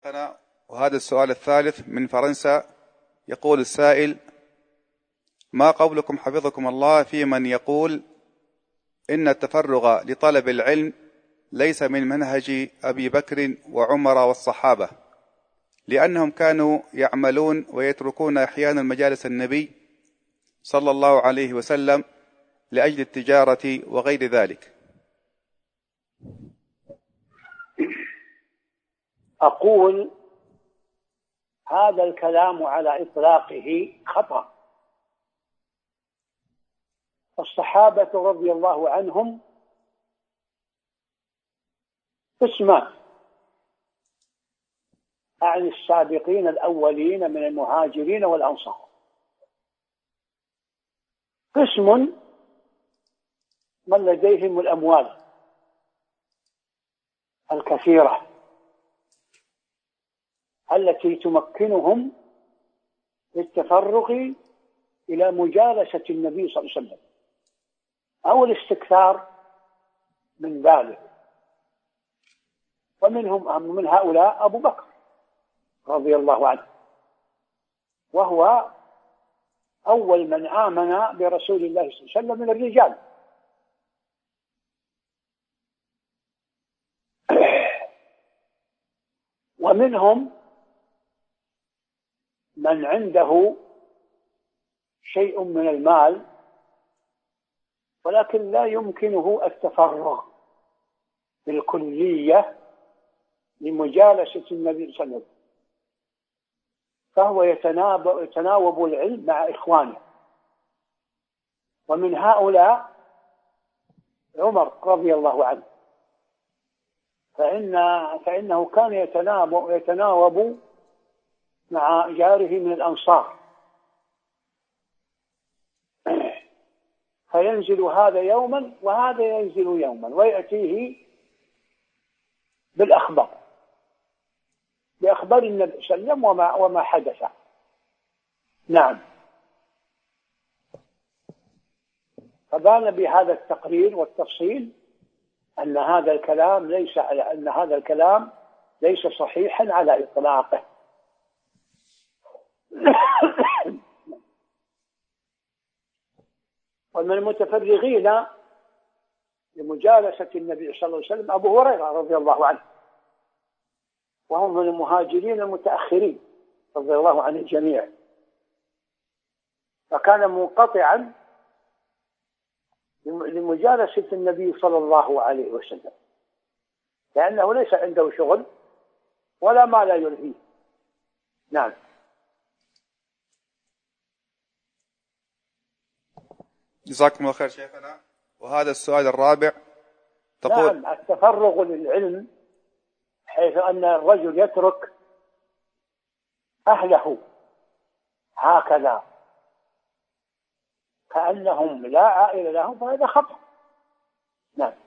شيخنا، وهذا السؤال الثالث من فرنسا. يقول السائل: ما قولكم حفظكم الله في من يقول إن التفرغ لطلب العلم ليس من منهج أبي بكر وعمر والصحابة، لأنهم كانوا يعملون ويتركون أحيانا مجالس النبي صلى الله عليه وسلم لأجل التجارة وغير ذلك؟ أقول هذا الكلام على إطلاقه خطأ. الصحابة رضي الله عنهم قسمان، أعني السابقين الأولين من المهاجرين والأنصار. قسم من لديهم الأموال الكثيرة التي تمكنهم للتفرغ إلى مجالسة النبي صلى الله عليه وسلم أو الاستكثار من ذلك. ومنهم من هؤلاء أبو بكر رضي الله عنه، وهو أول من آمن برسول الله صلى الله عليه وسلم من الرجال. ومنهم من عنده شيء من المال ولكن لا يمكنه التفرغ بالكلية لمجالسة النبي صلى الله عليه وسلم، فهو يتناوب العلم مع إخوانه. ومن هؤلاء عمر رضي الله عنه، فإنه كان يتناوب مع جاره من الأنصار، فينزل هذا يوما وهذا ينزل يوما ويأتيه بأخبار النبي صلى الله عليه وسلم وما حدث. نعم. فبان بهذا التقرير والتفصيل أن هذا الكلام ليس صحيحا على إطلاقه. ومن المتفرغين لمجالسة النبي صلى الله عليه وسلم أبو هريرة رضي الله عنه، وهم من المهاجرين المتأخرين رضي الله عن الجميع، فكان منقطعا لمجالسة النبي صلى الله عليه وسلم، لأنه ليس عنده شغل ولا ما لا يلهيه. نعم. جزاكم الله خير شيخنا. وهذا السؤال الرابع. نعم، التفرغ للعلم حيث أن الرجل يترك أهله هكذا كأنهم لا عائلة لهم، فهذا خطأ. نعم.